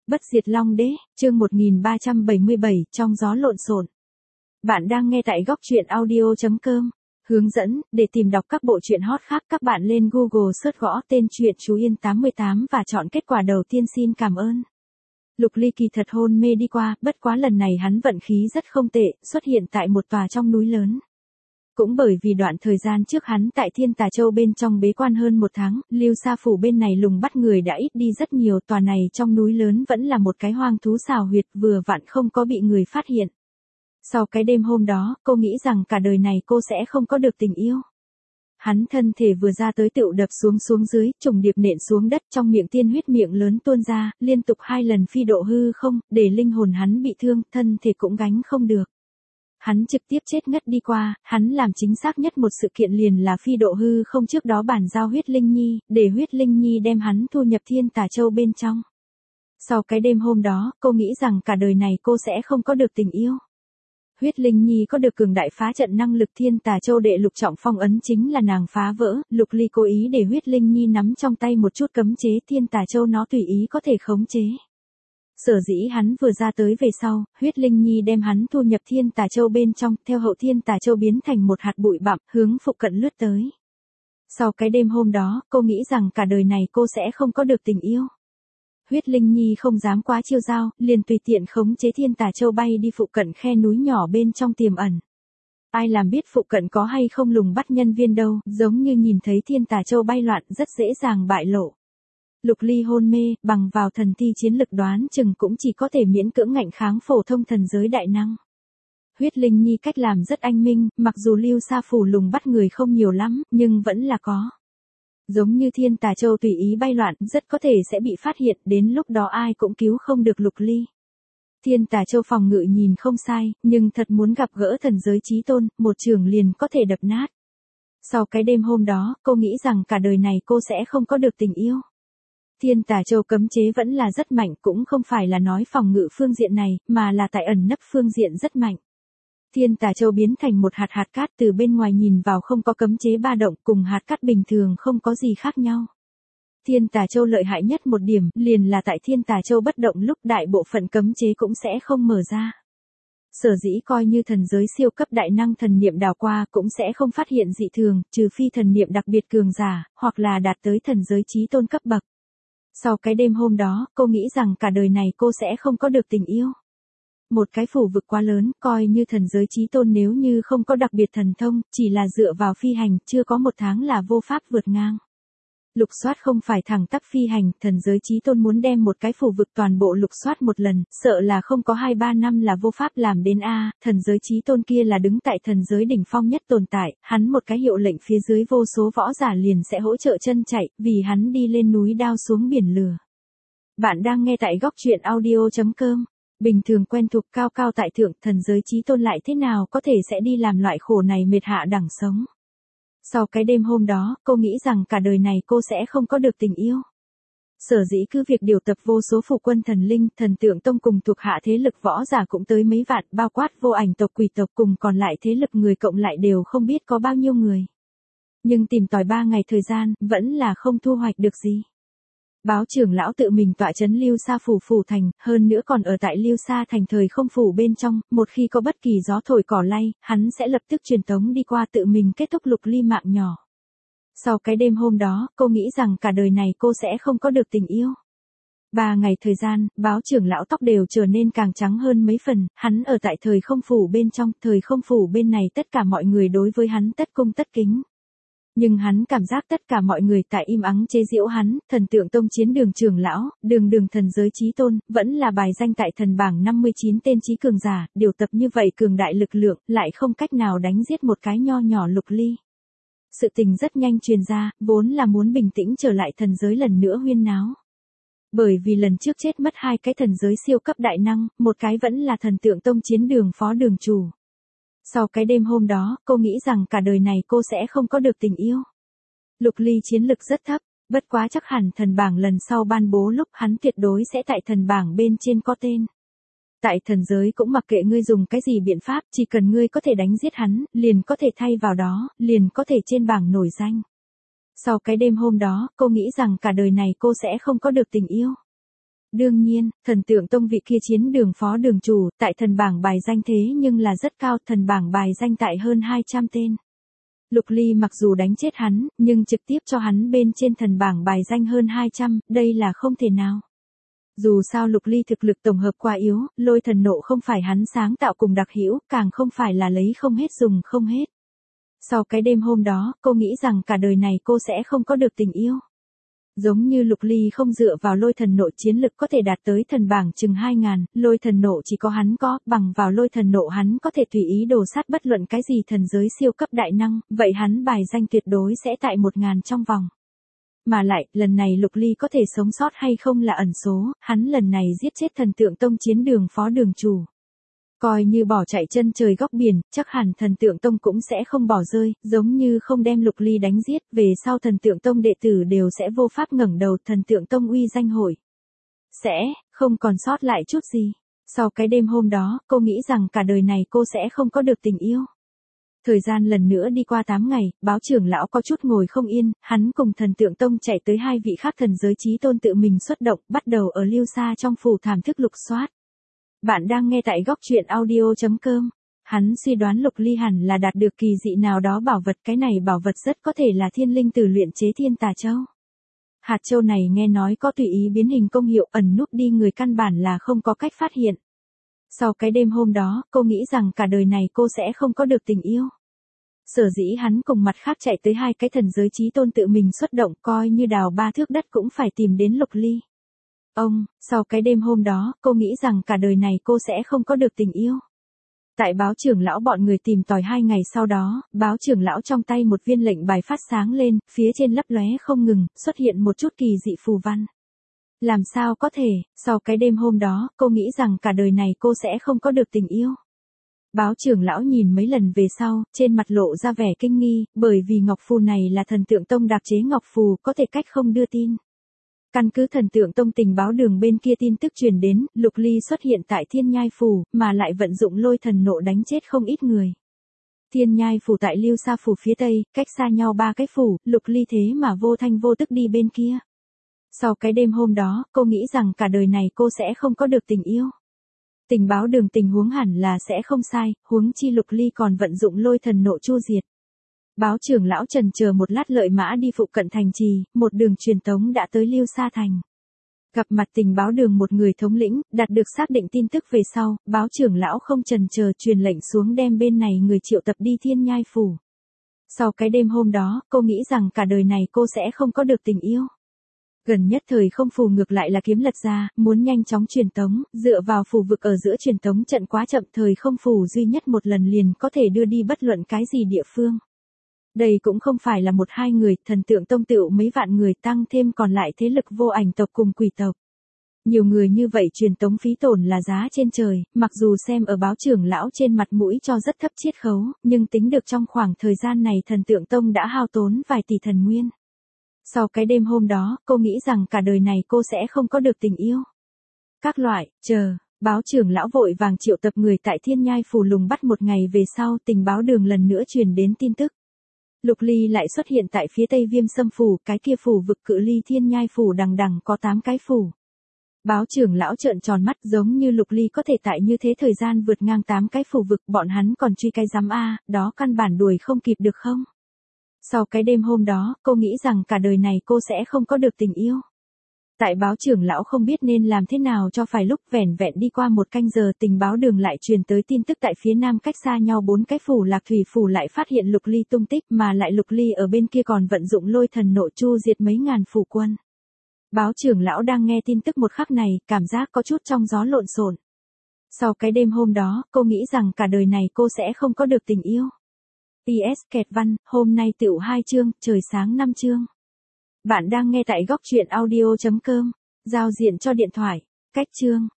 Bất diệt Long Đế, chương 1377, trong gió lộn xộn. Bạn đang nghe tại góc truyện audio.com. Hướng dẫn, để tìm đọc các bộ truyện hot khác các bạn lên Google search gõ tên truyện Chú Yên 88 và chọn kết quả đầu tiên. Xin cảm ơn. Lục Ly kỳ thật hôn mê đi qua, bất quá lần này hắn vận khí rất không tệ, xuất hiện tại một tòa trong núi lớn. Cũng bởi vì đoạn thời gian trước hắn tại Thiên Tà Châu bên trong bế quan hơn 1 tháng, Lưu Sa Phủ bên này lùng bắt người đã ít đi rất nhiều, tòa này trong núi lớn vẫn là một cái hoang thú xào huyệt, vừa vặn không có bị người phát hiện. Sau cái đêm hôm đó, cô nghĩ rằng cả đời này cô sẽ không có được tình yêu. Hắn thân thể vừa ra tới tựu đập xuống dưới, trùng điệp nện xuống đất, trong miệng tiên huyết miệng lớn tuôn ra, liên tục 2 lần phi độ hư không, để linh hồn hắn bị thương, thân thể cũng gánh không được. Hắn trực tiếp chết ngất đi qua, hắn làm chính xác nhất một sự kiện liền là phi độ hư không trước đó bản giao huyết linh nhi, để huyết linh nhi đem hắn thu nhập Thiên Tà Châu bên trong. Sau cái đêm hôm đó, cô nghĩ rằng cả đời này cô sẽ không có được tình yêu. Huyết linh nhi có được cường đại phá trận năng lực, Thiên Tà Châu đệ lục trọng phong ấn chính là nàng phá vỡ, Lục Ly cố ý để huyết linh nhi nắm trong tay một chút cấm chế, Thiên Tà Châu nó tùy ý có thể khống chế. Sở dĩ hắn vừa ra tới về sau, huyết linh nhi đem hắn thu nhập Thiên Tà Châu bên trong, theo hậu Thiên Tà Châu biến thành một hạt bụi bặm, hướng phụ cận lướt tới. Sau cái đêm hôm đó, cô nghĩ rằng cả đời này cô sẽ không có được tình yêu. Huyết linh nhi không dám quá chiêu dao, liền tùy tiện khống chế Thiên Tà Châu bay đi phụ cận khe núi nhỏ bên trong tiềm ẩn. Ai làm biết phụ cận có hay không lùng bắt nhân viên đâu, giống như nhìn thấy Thiên Tà Châu bay loạn rất dễ dàng bại lộ. Lục Ly hôn mê, bằng vào thần thi chiến lực đoán chừng cũng chỉ có thể miễn cưỡng ngạnh kháng phổ thông thần giới đại năng. Huyết linh nhi cách làm rất anh minh, mặc dù Lưu Sa Phủ lùng bắt người không nhiều lắm, nhưng vẫn là có. Giống như Thiên Tà Châu tùy ý bay loạn, rất có thể sẽ bị phát hiện, đến lúc đó ai cũng cứu không được Lục Ly. Thiên Tà Châu phòng ngự nhìn không sai, nhưng thật muốn gặp gỡ thần giới chí tôn, một trường liền có thể đập nát. Sau cái đêm hôm đó, cô nghĩ rằng cả đời này cô sẽ không có được tình yêu. Thiên Tà Châu cấm chế vẫn là rất mạnh, cũng không phải là nói phòng ngự phương diện này, mà là tại ẩn nấp phương diện rất mạnh. Thiên Tà Châu biến thành một hạt cát, từ bên ngoài nhìn vào không có cấm chế ba động, cùng hạt cát bình thường không có gì khác nhau. Thiên Tà Châu lợi hại nhất một điểm, liền là tại Thiên Tà Châu bất động lúc đại bộ phận cấm chế cũng sẽ không mở ra. Sở dĩ coi như thần giới siêu cấp đại năng thần niệm đào qua cũng sẽ không phát hiện dị thường, trừ phi thần niệm đặc biệt cường giả, hoặc là đạt tới thần giới chí tôn cấp bậc. Sau cái đêm hôm đó, cô nghĩ rằng cả đời này cô sẽ không có được tình yêu. Một cái phủ vực quá lớn, coi như thần giới chí tôn nếu như không có đặc biệt thần thông, chỉ là dựa vào phi hành, chưa có 1 tháng là vô pháp vượt ngang. Lục soát không phải thẳng tắp phi hành, thần giới chí tôn muốn đem một cái phủ vực toàn bộ lục soát một lần, sợ là không có 2-3 năm là vô pháp làm đến a. Thần giới chí tôn kia là đứng tại thần giới đỉnh phong nhất tồn tại, hắn một cái hiệu lệnh phía dưới vô số võ giả liền sẽ hỗ trợ chân chạy, vì hắn đi lên núi đao xuống biển lửa. Bạn đang nghe tại góc truyện audio.com. Bình thường quen thuộc cao cao tại thượng, thần giới chí tôn lại thế nào có thể sẽ đi làm loại khổ này mệt hạ đẳng sống. Sau cái đêm hôm đó, cô nghĩ rằng cả đời này cô sẽ không có được tình yêu. Sở dĩ cứ việc điều tập vô số phụ quân thần linh, thần tượng tông cùng thuộc hạ thế lực võ giả cũng tới mấy vạn, bao quát vô ảnh tộc quỷ tộc cùng còn lại thế lực người cộng lại đều không biết có bao nhiêu người. Nhưng tìm tòi 3 ngày thời gian, vẫn là không thu hoạch được gì. Báo trưởng lão tự mình tọa trấn Lưu Sa Phủ phủ thành, hơn nữa còn ở tại Lưu Sa thành thời không phủ bên trong, một khi có bất kỳ gió thổi cỏ lay, hắn sẽ lập tức truyền tống đi qua tự mình kết thúc Lục Ly mạng nhỏ. Sau cái đêm hôm đó, cô nghĩ rằng cả đời này cô sẽ không có được tình yêu. 3 ngày thời gian, báo trưởng lão tóc đều trở nên càng trắng hơn mấy phần, hắn ở tại thời không phủ bên trong, thời không phủ bên này tất cả mọi người đối với hắn tất cung tất kính. Nhưng hắn cảm giác tất cả mọi người tại im ắng chế giễu hắn, thần tượng tông chiến đường trưởng lão, đường thần giới chí tôn, vẫn là bài danh tại thần bảng 59 tên chí cường giả, điều tập như vậy cường đại lực lượng, lại không cách nào đánh giết một cái nho nhỏ Lục Ly. Sự tình rất nhanh truyền ra, vốn là muốn bình tĩnh trở lại thần giới lần nữa huyên náo. Bởi vì lần trước chết mất 2 cái thần giới siêu cấp đại năng, một cái vẫn là thần tượng tông chiến đường phó đường chủ. Sau cái đêm hôm đó, cô nghĩ rằng cả đời này cô sẽ không có được tình yêu. Lục Ly chiến lực rất thấp, bất quá chắc hẳn thần bảng lần sau ban bố lúc hắn tuyệt đối sẽ tại thần bảng bên trên có tên. Tại thần giới cũng mặc kệ ngươi dùng cái gì biện pháp, chỉ cần ngươi có thể đánh giết hắn, liền có thể thay vào đó, liền có thể trên bảng nổi danh. Sau cái đêm hôm đó, cô nghĩ rằng cả đời này cô sẽ không có được tình yêu. Đương nhiên, thần tượng tông vị kia chiến đường phó đường chủ, tại thần bảng bài danh thế nhưng là rất cao, thần bảng bài danh tại hơn 200 tên. Lục Ly mặc dù đánh chết hắn, nhưng trực tiếp cho hắn bên trên thần bảng bài danh hơn 200, đây là không thể nào. Dù sao Lục Ly thực lực tổng hợp quá yếu, lôi thần nộ không phải hắn sáng tạo cùng đặc hữu, càng không phải là lấy không hết dùng không hết. Sau cái đêm hôm đó, cô nghĩ rằng cả đời này cô sẽ không có được tình yêu. Giống như Lục Ly không dựa vào lôi thần nộ chiến lực có thể đạt tới thần bảng chừng 2000, lôi thần nộ chỉ có hắn có, bằng vào lôi thần nộ hắn có thể tùy ý đồ sát bất luận cái gì thần giới siêu cấp đại năng, vậy hắn bài danh tuyệt đối sẽ tại 1000 trong vòng. Mà lại, lần này Lục Ly có thể sống sót hay không là ẩn số, hắn lần này giết chết thần tượng tông chiến đường phó đường chủ. Coi như bỏ chạy chân trời góc biển, chắc hẳn thần tượng tông cũng sẽ không bỏ rơi, giống như không đem Lục Ly đánh giết, về sau thần tượng tông đệ tử đều sẽ vô pháp ngẩng đầu, thần tượng tông uy danh hội. Sẽ, không còn sót lại chút gì. Sau cái đêm hôm đó, cô nghĩ rằng cả đời này cô sẽ không có được tình yêu. Thời gian lần nữa đi qua 8 ngày, báo trưởng lão có chút ngồi không yên, hắn cùng thần tượng tông chạy tới 2 vị khác thần giới chí tôn tự mình xuất động, bắt đầu ở Lưu Sa trong phủ thảm thức lục soát. Bạn đang nghe tại góc truyện audio.com. Hắn suy đoán Lục Ly hẳn là đạt được kỳ dị nào đó bảo vật, cái này bảo vật rất có thể là thiên linh tử luyện chế thiên tà châu. Hạt châu này nghe nói có tùy ý biến hình công hiệu, ẩn núp đi người căn bản là không có cách phát hiện. Sau cái đêm hôm đó, cô nghĩ rằng cả đời này cô sẽ không có được tình yêu. Sở dĩ hắn cùng mặt khác chạy tới 2 cái thần giới chí tôn tự mình xuất động, coi như đào 3 thước đất cũng phải tìm đến Lục Ly. Sau cái đêm hôm đó, cô nghĩ rằng cả đời này cô sẽ không có được tình yêu. Tại báo trưởng lão bọn người tìm tòi 2 ngày sau đó, báo trưởng lão trong tay một viên lệnh bài phát sáng lên, phía trên lấp lóe không ngừng, xuất hiện một chút kỳ dị phù văn. Làm sao có thể, sau cái đêm hôm đó, cô nghĩ rằng cả đời này cô sẽ không có được tình yêu. Báo trưởng lão nhìn mấy lần về sau, trên mặt lộ ra vẻ kinh nghi, bởi vì ngọc phù này là thần tượng tông đạp chế ngọc phù, có thể cách không đưa tin. Căn cứ thần tượng tông tình báo đường bên kia tin tức truyền đến, Lục Ly xuất hiện tại Thiên Nhai Phủ, mà lại vận dụng lôi thần nộ đánh chết không ít người. Thiên Nhai Phủ tại Lưu Sa Phủ phía tây, cách xa nhau 3 cái phủ, Lục Ly thế mà vô thanh vô tức đi bên kia. Sau cái đêm hôm đó, cô nghĩ rằng cả đời này cô sẽ không có được tình yêu. Tình báo đường tình huống hẳn là sẽ không sai, huống chi Lục Ly còn vận dụng lôi thần nộ chu diệt. Báo trưởng lão trần chờ một lát lợi mã đi phụ cận thành trì, một đường truyền tống đã tới Lưu Sa thành. Gặp mặt tình báo đường một người thống lĩnh, đạt được xác định tin tức về sau, báo trưởng lão không trần chờ truyền lệnh xuống đem bên này người triệu tập đi Thiên Nhai Phủ. Sau cái đêm hôm đó, cô nghĩ rằng cả đời này cô sẽ không có được tình yêu. Gần nhất thời không phù ngược lại là kiếm lật ra, muốn nhanh chóng truyền tống, dựa vào phù vực ở giữa truyền tống trận quá chậm, thời không phù duy nhất một lần liền có thể đưa đi bất luận cái gì địa phương. Đây cũng không phải là 1-2 người, thần tượng tông tựu mấy vạn người tăng thêm còn lại thế lực vô ảnh tộc cùng quỷ tộc. Nhiều người như vậy truyền tống phí tổn là giá trên trời, mặc dù xem ở báo trưởng lão trên mặt mũi cho rất thấp chiết khấu, nhưng tính được trong khoảng thời gian này thần tượng tông đã hao tốn vài tỷ thần nguyên. Sau cái đêm hôm đó, cô nghĩ rằng cả đời này cô sẽ không có được tình yêu. Các loại, báo trưởng lão vội vàng triệu tập người tại Thiên Nhai Phủ lùng bắt một ngày về sau, tình báo đường lần nữa truyền đến tin tức. Lục Ly lại xuất hiện tại phía tây Viêm Sâm Phủ, cái kia phủ vực cự ly Thiên Nhai Phủ đằng đằng có 8 cái phủ. Báo trưởng lão trợn tròn mắt, giống như Lục Ly có thể tại như thế thời gian vượt ngang 8 cái phủ vực, bọn hắn còn truy cái giám a, đó căn bản đuổi không kịp được không? Sau cái đêm hôm đó, cô nghĩ rằng cả đời này cô sẽ không có được tình yêu. Tại báo trưởng lão không biết nên làm thế nào cho phải lúc vẻn vẹn đi qua 1 canh giờ, tình báo đường lại truyền tới tin tức tại phía nam cách xa nhau 4 cái phủ Lạc Thủy Phủ lại phát hiện Lục Ly tung tích, mà lại Lục Ly ở bên kia còn vận dụng lôi thần nộ chu diệt mấy ngàn phủ quân. Báo trưởng lão đang nghe tin tức một khắc này, cảm giác có chút trong gió lộn xộn. Sau cái đêm hôm đó, cô nghĩ rằng cả đời này cô sẽ không có được tình yêu. PS kẹt văn, hôm nay tựu 2 chương, trời sáng 5 chương. Bạn đang nghe tại góc truyện audio.com, giao diện cho điện thoại, cách chương.